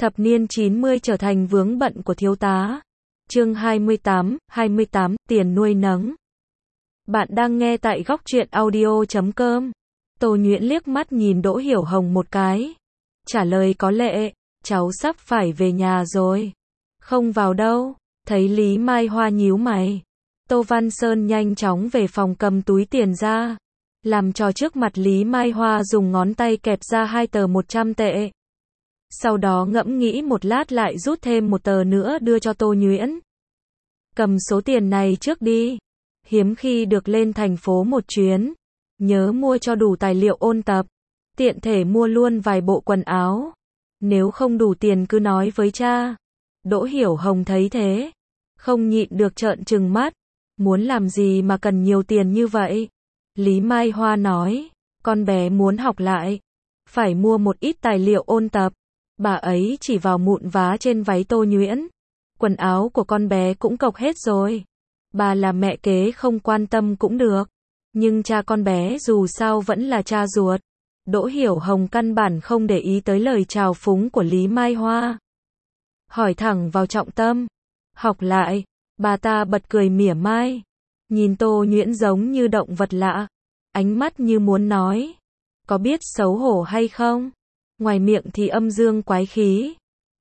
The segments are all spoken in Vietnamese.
Thập niên 90 trở thành vướng bận của thiếu tá. Chương 28, tiền nuôi nấng. Bạn đang nghe tại góc truyện audio.com. Tô Nhuyễn liếc mắt nhìn Đỗ Hiểu Hồng một cái. Trả lời có lệ, cháu sắp phải về nhà rồi. Không vào đâu. Thấy Lý Mai Hoa nhíu mày. Tô Văn Sơn nhanh chóng về phòng cầm túi tiền ra. Làm trò trước mặt Lý Mai Hoa dùng ngón tay kẹp ra 2 tờ 100 tệ. Sau đó ngẫm nghĩ một lát lại rút thêm 1 tờ nữa đưa cho Tô Nhuyễn. Cầm số tiền này trước đi. Hiếm khi được lên thành phố một chuyến. Nhớ mua cho đủ tài liệu ôn tập. Tiện thể mua luôn vài bộ quần áo. Nếu không đủ tiền cứ nói với cha. Đỗ Hiểu Hồng thấy thế. Không nhịn được trợn trừng mắt. Muốn làm gì mà cần nhiều tiền như vậy? Lý Mai Hoa nói. Con bé muốn học lại. Phải mua một ít tài liệu ôn tập. Bà ấy chỉ vào mụn vá trên váy Tô Nhuyễn. Quần áo của con bé cũng cộc hết rồi. Bà là mẹ kế không quan tâm cũng được. Nhưng cha con bé dù sao vẫn là cha ruột. Đỗ Hiểu Hồng căn bản không để ý tới lời trào phúng của Lý Mai Hoa. Hỏi thẳng vào trọng tâm. Học lại. Bà ta bật cười mỉa mai. Nhìn Tô Nhuyễn giống như động vật lạ. Ánh mắt như muốn nói. Có biết xấu hổ hay không? Ngoài miệng thì âm dương quái khí.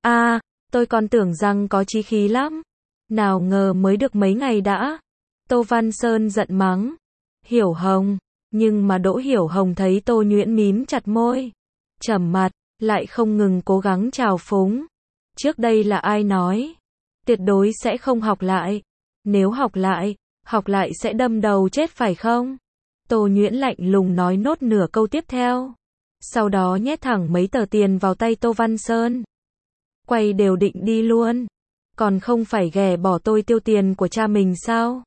Tôi còn tưởng rằng có chí khí lắm. Nào ngờ mới được mấy ngày đã. Tô Văn Sơn giận mắng. Hiểu Hồng. Nhưng mà Đỗ Hiểu Hồng thấy Tô Nhuyễn mím chặt môi. Trầm mặt, lại không ngừng cố gắng trào phúng. Trước đây là ai nói? Tuyệt đối sẽ không học lại. Nếu học lại sẽ đâm đầu chết phải không? Tô Nhuyễn lạnh lùng nói nốt nửa câu tiếp theo. Sau đó nhét thẳng mấy tờ tiền vào tay Tô Văn Sơn. Quay đều định đi luôn. Còn không phải ghẻ bỏ tôi tiêu tiền của cha mình sao?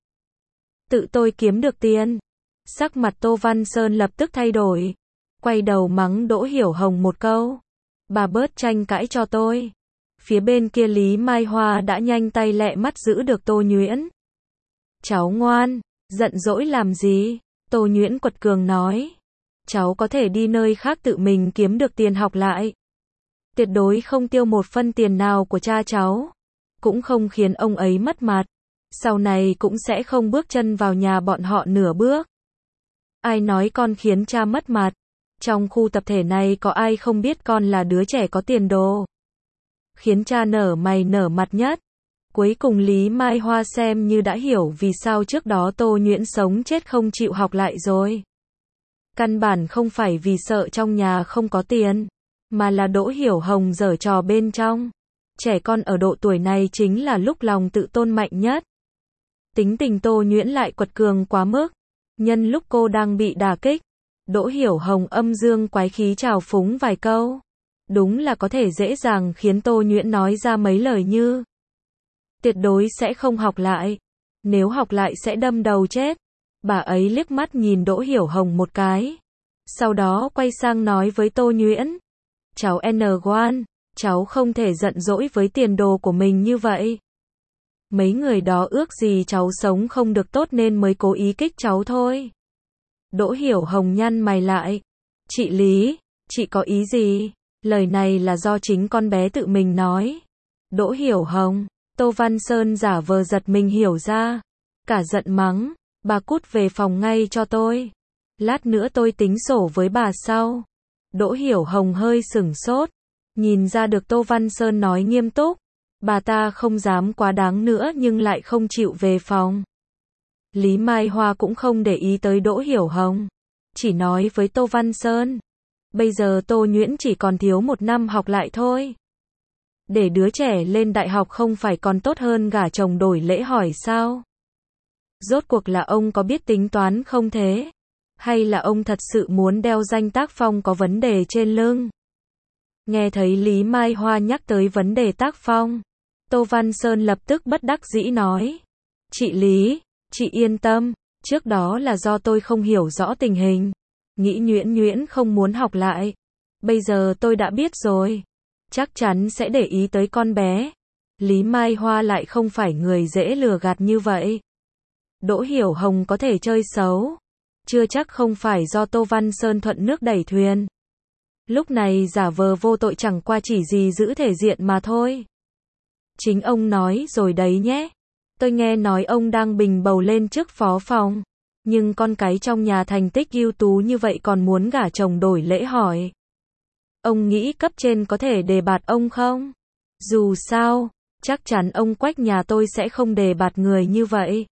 Tự tôi kiếm được tiền. Sắc mặt Tô Văn Sơn lập tức thay đổi. Quay đầu mắng Đỗ Hiểu Hồng một câu. Bà bớt tranh cãi cho tôi. Phía bên kia Lý Mai Hoa đã nhanh tay lẹ mắt giữ được Tô Nhuyễn. Cháu ngoan, giận dỗi làm gì? Tô Nhuyễn quật cường nói. Cháu có thể đi nơi khác tự mình kiếm được tiền học lại. Tuyệt đối không tiêu một phân tiền nào của cha cháu. Cũng không khiến ông ấy mất mặt. Sau này cũng sẽ không bước chân vào nhà bọn họ nửa bước. Ai nói con khiến cha mất mặt? Trong khu tập thể này có ai không biết con là đứa trẻ có tiền đồ? Khiến cha nở mày nở mặt nhất. Cuối cùng Lý Mai Hoa xem như đã hiểu vì sao trước đó Tô Nhuyễn sống chết không chịu học lại rồi. Căn bản không phải vì sợ trong nhà không có tiền, mà là Đỗ Hiểu Hồng giở trò bên trong. Trẻ con ở độ tuổi này chính là lúc lòng tự tôn mạnh nhất. Tính tình Tô Nhuyễn lại quật cường quá mức. Nhân lúc cô đang bị đả kích, Đỗ Hiểu Hồng âm dương quái khí trào phúng vài câu. Đúng là có thể dễ dàng khiến Tô Nhuyễn nói ra mấy lời như tuyệt đối sẽ không học lại. Nếu học lại sẽ đâm đầu chết. Bà ấy liếc mắt nhìn Đỗ Hiểu Hồng một cái. Sau đó quay sang nói với Tô Nhuyễn. Cháu N1, cháu không thể giận dỗi với tiền đồ của mình như vậy. Mấy người đó ước gì cháu sống không được tốt nên mới cố ý kích cháu thôi. Đỗ Hiểu Hồng nhăn mày lại. Chị Lý, chị có ý gì? Lời này là do chính con bé tự mình nói. Đỗ Hiểu Hồng, Tô Văn Sơn giả vờ giật mình hiểu ra. Cả giận mắng, bà cút về phòng ngay cho tôi. Lát nữa tôi tính sổ với bà sau. Đỗ Hiểu Hồng hơi sửng sốt. Nhìn ra được Tô Văn Sơn nói nghiêm túc. Bà ta không dám quá đáng nữa nhưng lại không chịu về phòng. Lý Mai Hoa cũng không để ý tới Đỗ Hiểu Hồng. Chỉ nói với Tô Văn Sơn. Bây giờ Tô Nhuyễn chỉ còn thiếu 1 năm học lại thôi. Để đứa trẻ lên đại học không phải còn tốt hơn gả chồng đổi lễ hỏi sao? Rốt cuộc là ông có biết tính toán không thế? Hay là ông thật sự muốn đeo danh tác phong có vấn đề trên lưng? Nghe thấy Lý Mai Hoa nhắc tới vấn đề tác phong. Tô Văn Sơn lập tức bất đắc dĩ nói. Chị Lý, chị yên tâm. Trước đó là do tôi không hiểu rõ tình hình. Nghĩ Nhuyễn không muốn học lại. Bây giờ tôi đã biết rồi. Chắc chắn sẽ để ý tới con bé. Lý Mai Hoa lại không phải người dễ lừa gạt như vậy. Đỗ Hiểu Hồng có thể chơi xấu. Chưa chắc không phải do Tô Văn Sơn thuận nước đẩy thuyền. Lúc này giả vờ vô tội chẳng qua chỉ gì giữ thể diện mà thôi. Chính ông nói rồi đấy nhé. Tôi nghe nói ông đang bình bầu lên chức phó phòng. Nhưng con cái trong nhà thành tích ưu tú như vậy còn muốn gả chồng đổi lễ hỏi. Ông nghĩ cấp trên có thể đề bạt ông không? Dù sao, chắc chắn ông Quách nhà tôi sẽ không đề bạt người như vậy.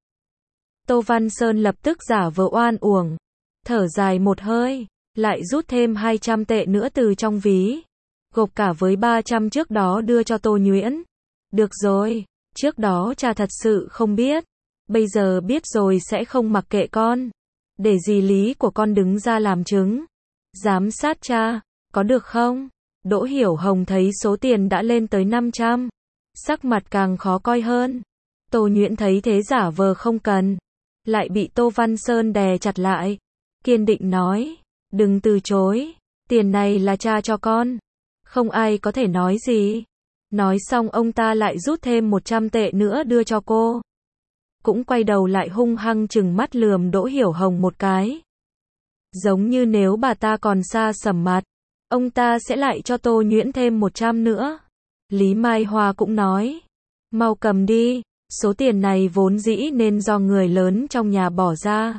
Tô Văn Sơn lập tức giả vờ oan uổng. Thở dài một hơi, lại rút thêm 200 tệ nữa từ trong ví. Gộp cả với 300 trước đó đưa cho Tô Nhuyễn. Được rồi, trước đó cha thật sự không biết. Bây giờ biết rồi sẽ không mặc kệ con. Để dì Lý của con đứng ra làm chứng. Giám sát cha, có được không? Đỗ Hiểu Hồng thấy số tiền đã lên tới 500. Sắc mặt càng khó coi hơn. Tô Nhuyễn thấy thế giả vờ không cần. Lại bị Tô Văn Sơn đè chặt lại. Kiên định nói. Đừng từ chối. Tiền này là cha cho con. Không ai có thể nói gì. Nói xong ông ta lại rút thêm 100 tệ nữa đưa cho cô. Cũng quay đầu lại hung hăng trừng mắt lườm Đỗ Hiểu Hồng một cái. Giống như nếu bà ta còn xa sầm mặt, ông ta sẽ lại cho Tô Nhuyễn thêm 100 nữa. Lý Mai Hoa cũng nói. Mau cầm đi, số tiền này vốn dĩ nên do người lớn trong nhà bỏ ra.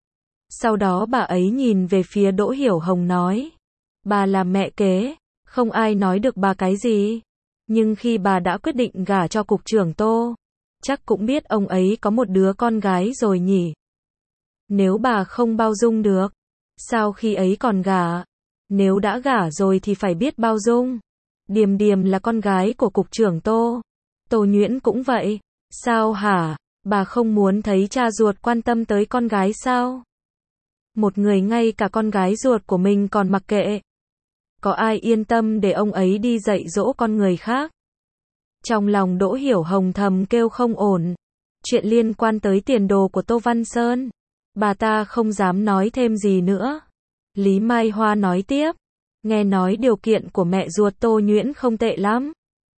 Sau đó bà ấy nhìn về phía Đỗ Hiểu Hồng nói. Bà là mẹ kế, không ai nói được bà cái gì. Nhưng khi bà đã quyết định gả cho cục trưởng Tô, chắc cũng biết ông ấy có một đứa con gái rồi nhỉ. Nếu bà không bao dung được, sao khi ấy còn gả? Nếu đã gả rồi thì phải biết bao dung. Điềm Điềm là con gái của cục trưởng Tô. Tô Nhuyễn cũng vậy. Sao hả? Bà không muốn thấy cha ruột quan tâm tới con gái sao? Một người ngay cả con gái ruột của mình còn mặc kệ. Có ai yên tâm để ông ấy đi dạy dỗ con người khác? Trong lòng Đỗ Hiểu Hồng thầm kêu không ổn. Chuyện liên quan tới tiền đồ của Tô Văn Sơn, bà ta không dám nói thêm gì nữa. Lý Mai Hoa nói tiếp. Nghe nói điều kiện của mẹ ruột Tô Nhuyễn không tệ lắm.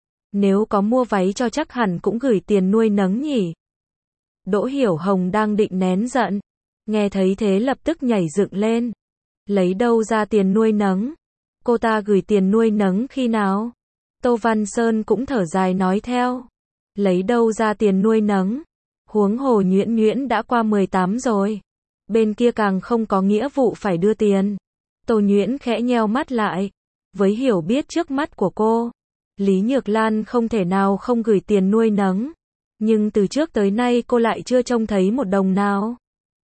Nếu có mua váy cho chắc hẳn cũng gửi tiền nuôi nấng nhỉ. Đỗ Hiểu Hồng đang định nén giận. Nghe thấy thế lập tức nhảy dựng lên. Lấy đâu ra tiền nuôi nấng? Cô ta gửi tiền nuôi nấng khi nào? Tô Văn Sơn cũng thở dài nói theo. Lấy đâu ra tiền nuôi nấng? Huống hồ Nhuyễn Nhuyễn đã qua 18 rồi. Bên kia càng không có nghĩa vụ phải đưa tiền. Tô Nhuyễn khẽ nheo mắt lại. Với hiểu biết trước mắt của cô, Lý Nhược Lan không thể nào không gửi tiền nuôi nấng. Nhưng từ trước tới nay cô lại chưa trông thấy một đồng nào.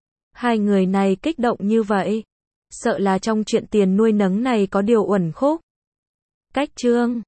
Hai người này kích động như vậy. Sợ là trong chuyện tiền nuôi nấng này có điều uẩn khúc. Cách chương